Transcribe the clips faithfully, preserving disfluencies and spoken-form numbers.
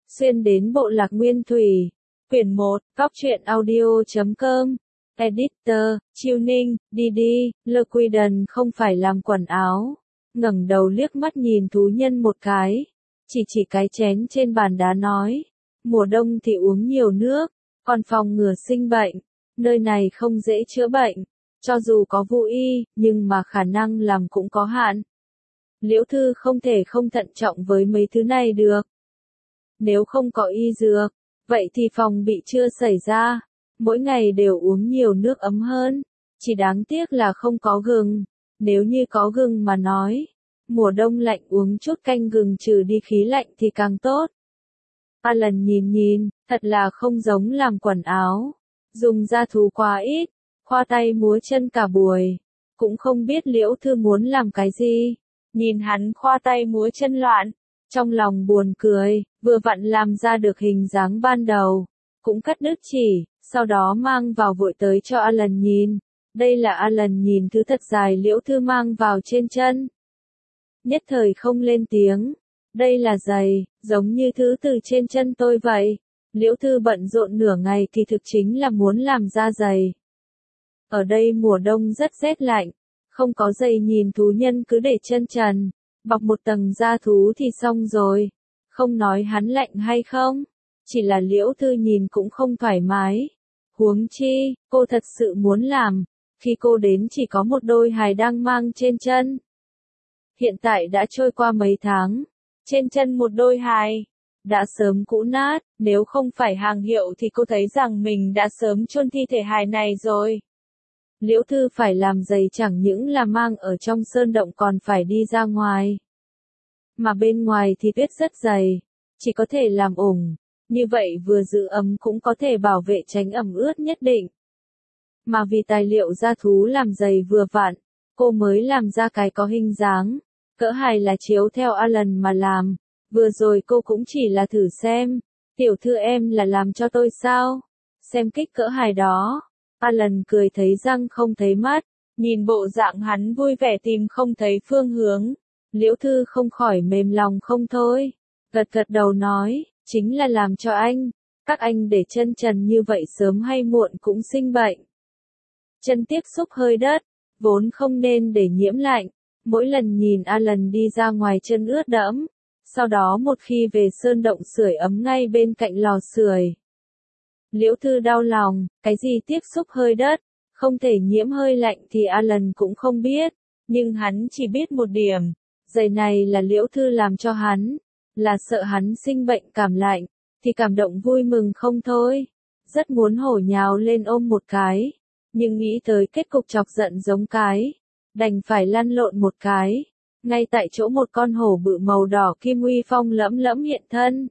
Xuyên đến bộ lạc Nguyên Thủy. Quyển một, Góc truyện audio chấm com. Editor, Chiêu Ninh, đi đi, Liquidon không phải làm quần áo. Ngẩng đầu liếc mắt nhìn thú nhân một cái. Chỉ chỉ cái chén trên bàn đá nói. Mùa đông thì uống nhiều nước, còn phòng ngừa sinh bệnh. Nơi này không dễ chữa bệnh. Cho dù có vụ y, nhưng mà khả năng làm cũng có hạn. Liễu Thư không thể không thận trọng với mấy thứ này được. Nếu không có y dược, vậy thì phòng bị chưa xảy ra. Mỗi ngày đều uống nhiều nước ấm hơn. Chỉ đáng tiếc là không có gừng. Nếu như có gừng mà nói, mùa đông lạnh uống chút canh gừng trừ đi khí lạnh thì càng tốt. Alan nhìn nhìn, thật là không giống làm quần áo. Dùng da thú quá ít, khoa tay múa chân cả buổi. Cũng không biết Liễu Thư muốn làm cái gì. Nhìn hắn khoa tay múa chân loạn, trong lòng buồn cười, vừa vặn làm ra được hình dáng ban đầu. Cũng cắt đứt chỉ, sau đó mang vào vội tới cho Alan nhìn. Đây là Alan nhìn thứ thật dài Liễu Thư mang vào trên chân. Nhất thời không lên tiếng. Đây là giày, giống như thứ từ trên chân tôi vậy. Liễu Thư bận rộn nửa ngày thì thực chính là muốn làm ra giày. Ở đây mùa đông rất rét lạnh, không có giày nhìn thú nhân cứ để chân trần, bọc một tầng da thú thì xong rồi. Không nói hắn lạnh hay không, chỉ là Liễu Thư nhìn cũng không thoải mái. Huống chi, cô thật sự muốn làm, khi cô đến chỉ có một đôi hài đang mang trên chân. Hiện tại đã trôi qua mấy tháng, trên chân một đôi hài đã sớm cũ nát, nếu không phải hàng hiệu thì cô thấy rằng mình đã sớm chôn thi thể hài này rồi. Liễu Thư phải làm giày chẳng những là mang ở trong sơn động còn phải đi ra ngoài. Mà bên ngoài thì tuyết rất dày, chỉ có thể làm ủng, như vậy vừa giữ ấm cũng có thể bảo vệ tránh ẩm ướt nhất định. Mà vì tài liệu da thú làm giày vừa vặn, cô mới làm ra cái có hình dáng, cỡ hài là chiếu theo Alan mà làm. Vừa rồi cô cũng chỉ là thử xem, tiểu thư em là làm cho tôi sao? Xem kích cỡ hài đó. Alan cười thấy răng không thấy mắt, nhìn bộ dạng hắn vui vẻ tìm không thấy phương hướng. Liễu Thư không khỏi mềm lòng không thôi. Gật gật đầu nói, chính là làm cho anh. Các anh để chân trần như vậy sớm hay muộn cũng sinh bệnh. Chân tiếp xúc hơi đất, vốn không nên để nhiễm lạnh. Mỗi lần nhìn Alan đi ra ngoài chân ướt đẫm. Sau đó một khi về sơn động sưởi ấm ngay bên cạnh lò sưởi. Liễu Thư đau lòng, cái gì tiếp xúc hơi đất, không thể nhiễm hơi lạnh thì Alan cũng không biết, nhưng hắn chỉ biết một điểm, giày này là Liễu Thư làm cho hắn, là sợ hắn sinh bệnh cảm lạnh, thì cảm động vui mừng không thôi, rất muốn hổ nhào lên ôm một cái, nhưng nghĩ tới kết cục chọc giận giống cái, đành phải lăn lộn một cái. Ngay tại chỗ một con hổ bự màu đỏ kim uy phong lẫm lẫm hiện thân.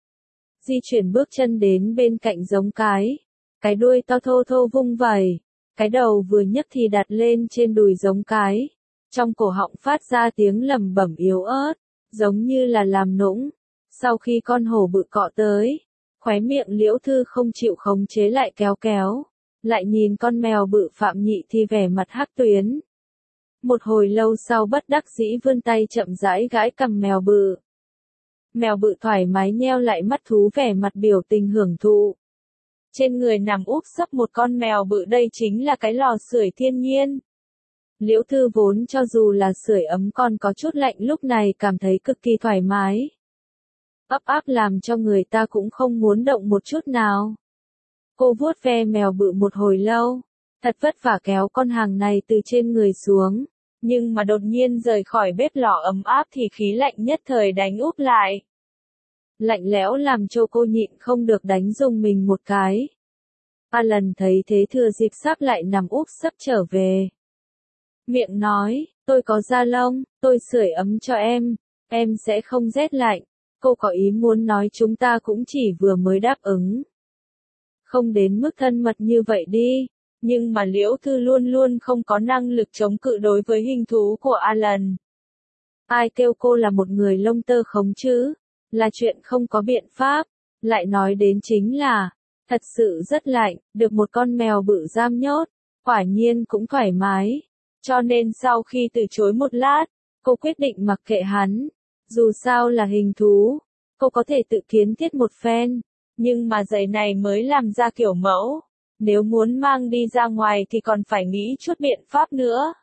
Di chuyển bước chân đến bên cạnh giống cái. Cái đuôi to thô thô vung vẩy. Cái đầu vừa nhấc thì đặt lên trên đùi giống cái. Trong cổ họng phát ra tiếng lẩm bẩm yếu ớt, giống như là làm nũng. Sau khi con hổ bự cọ tới, khóe miệng Liễu Thư không chịu khống chế lại kéo kéo. Lại nhìn con mèo bự Phạm Nhị thì vẻ mặt hắc tuyến. Một hồi lâu sau bất đắc dĩ vươn tay chậm rãi gãi cằm mèo bự. Mèo bự thoải mái nheo lại mắt thú vẻ mặt biểu tình hưởng thụ. Trên người nằm úp sấp một con mèo bự, đây chính là cái lò sưởi thiên nhiên. Liễu Thư vốn cho dù là sưởi ấm còn có chút lạnh lúc này cảm thấy cực kỳ thoải mái. Ấp áp làm cho người ta cũng không muốn động một chút nào. Cô vuốt ve mèo bự một hồi lâu. Thật vất vả kéo con hàng này từ trên người xuống. Nhưng mà đột nhiên rời khỏi bếp lò ấm áp thì khí lạnh nhất thời đánh úp lại. Lạnh lẽo làm cho cô nhịn không được đánh rùng mình một cái. Alan thấy thế thừa dịp sắp lại nằm úp sấp trở về. Miệng nói, tôi có da lông, tôi sưởi ấm cho em, em sẽ không rét lạnh. Cô có ý muốn nói chúng ta cũng chỉ vừa mới đáp ứng. Không đến mức thân mật như vậy đi. Nhưng mà Liễu Thư luôn luôn không có năng lực chống cự đối với hình thú của Alan. Ai kêu cô là một người lông tơ khống chứ? Là chuyện không có biện pháp. Lại nói đến chính là, thật sự rất lạnh, được một con mèo bự giam nhốt, quả nhiên cũng thoải mái. Cho nên sau khi từ chối một lát, cô quyết định mặc kệ hắn. Dù sao là hình thú, cô có thể tự kiến thiết một phen, nhưng mà giày này mới làm ra kiểu mẫu. Nếu muốn mang đi ra ngoài thì còn phải nghĩ chút biện pháp nữa.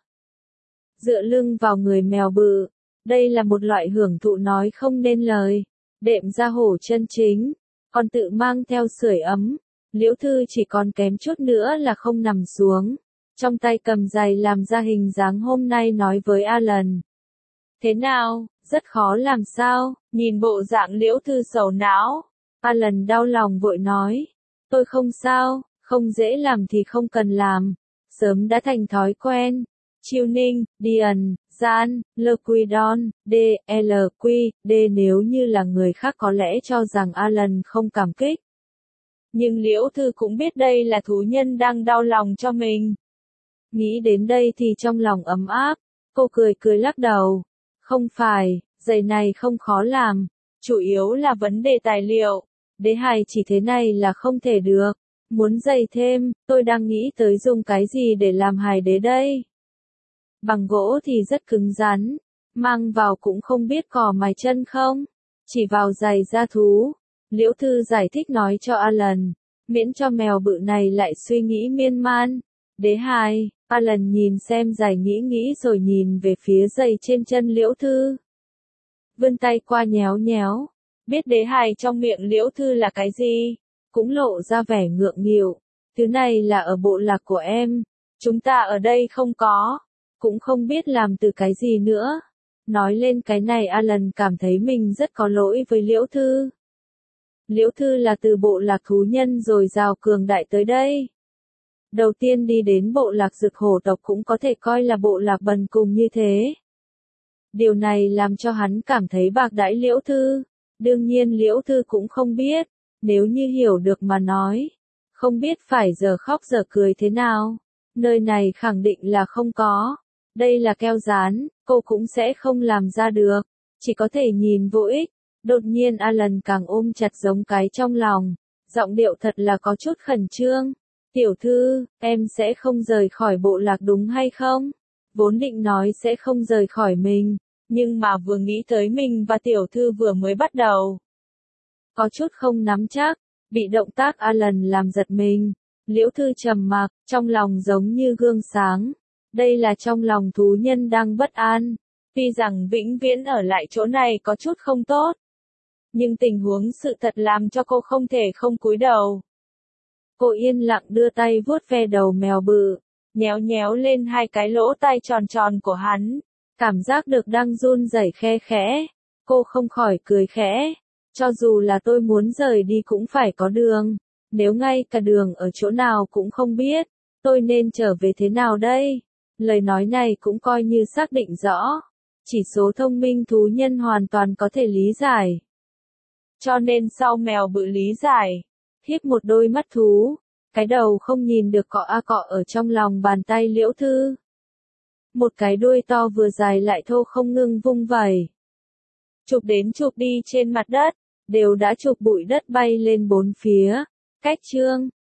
Dựa lưng vào người mèo bự. Đây là một loại hưởng thụ nói không nên lời. Đệm da hổ chân chính. Còn tự mang theo sưởi ấm. Liễu Thư chỉ còn kém chút nữa là không nằm xuống. Trong tay cầm giày làm ra hình dáng hôm nay nói với Alan. Thế nào, rất khó làm sao, nhìn bộ dạng Liễu Thư sầu não. Alan đau lòng vội nói. Tôi không sao, không dễ làm thì không cần làm. Sớm đã thành thói quen. Chiêu Ninh, Dian, Gian, Lequidon, D, L, Q, D nếu như là người khác có lẽ cho rằng Alan không cảm kích. Nhưng Liễu Thư cũng biết đây là thú nhân đang đau lòng cho mình. Nghĩ đến đây thì trong lòng ấm áp, cô cười cười lắc đầu. Không phải, giày này không khó làm, chủ yếu là vấn đề tài liệu. Đế hài chỉ thế này là không thể được. Muốn giày thêm, tôi đang nghĩ tới dùng cái gì để làm hài đế đây. Bằng gỗ thì rất cứng rắn, mang vào cũng không biết cò mài chân không, chỉ vào giày da thú. Liễu Thư giải thích nói cho Alan, miễn cho mèo bự này lại suy nghĩ miên man. Đế hài, Alan nhìn xem giày nghĩ nghĩ rồi nhìn về phía giày trên chân Liễu Thư. Vươn tay qua nhéo nhéo, biết đế hài trong miệng Liễu Thư là cái gì, cũng lộ ra vẻ ngượng nghịu. Thứ này là ở bộ lạc của em, chúng ta ở đây không có, cũng không biết làm từ cái gì nữa. Nói lên cái này Alan cảm thấy mình rất có lỗi với Liễu Thư. Liễu Thư là từ bộ lạc thú nhân rồi rào cường đại tới đây. Đầu tiên đi đến bộ lạc Dực Hổ tộc cũng có thể coi là bộ lạc bần cùng như thế. Điều này làm cho hắn cảm thấy bạc đãi Liễu Thư. Đương nhiên Liễu Thư cũng không biết, nếu như hiểu được mà nói, không biết phải giờ khóc giờ cười thế nào. Nơi này khẳng định là không có. Đây là keo dán, cô cũng sẽ không làm ra được, chỉ có thể nhìn vô ích. Đột nhiên Alan càng ôm chặt giống cái trong lòng, giọng điệu thật là có chút khẩn trương. Tiểu Thư, em sẽ không rời khỏi bộ lạc đúng hay không? Vốn định nói sẽ không rời khỏi mình, nhưng mà vừa nghĩ tới mình và Tiểu Thư vừa mới bắt đầu. Có chút không nắm chắc, bị động tác Alan làm giật mình. Liễu Thư trầm mặc, trong lòng giống như gương sáng. Đây là trong lòng thú nhân đang bất an. Tuy rằng vĩnh viễn ở lại chỗ này có chút không tốt. Nhưng tình huống sự thật làm cho cô không thể không cúi đầu. Cô yên lặng đưa tay vuốt ve đầu mèo bự, nhéo nhéo lên hai cái lỗ tai tròn tròn của hắn. Cảm giác được đang run rẩy khe khẽ. Cô không khỏi cười khẽ. Cho dù là tôi muốn rời đi cũng phải có đường. Nếu ngay cả đường ở chỗ nào cũng không biết, tôi nên trở về thế nào đây? Lời nói này cũng coi như xác định rõ. Chỉ số thông minh thú nhân hoàn toàn có thể lý giải. Cho nên sau mèo bự lý giải, hiếp một đôi mắt thú, cái đầu không nhìn được cọ a cọ ở trong lòng bàn tay Liễu Thư. Một cái đuôi to vừa dài lại thô không ngừng vung vẩy. Chụp đến chụp đi trên mặt đất, đều đã chụp bụi đất bay lên bốn phía. Cách chương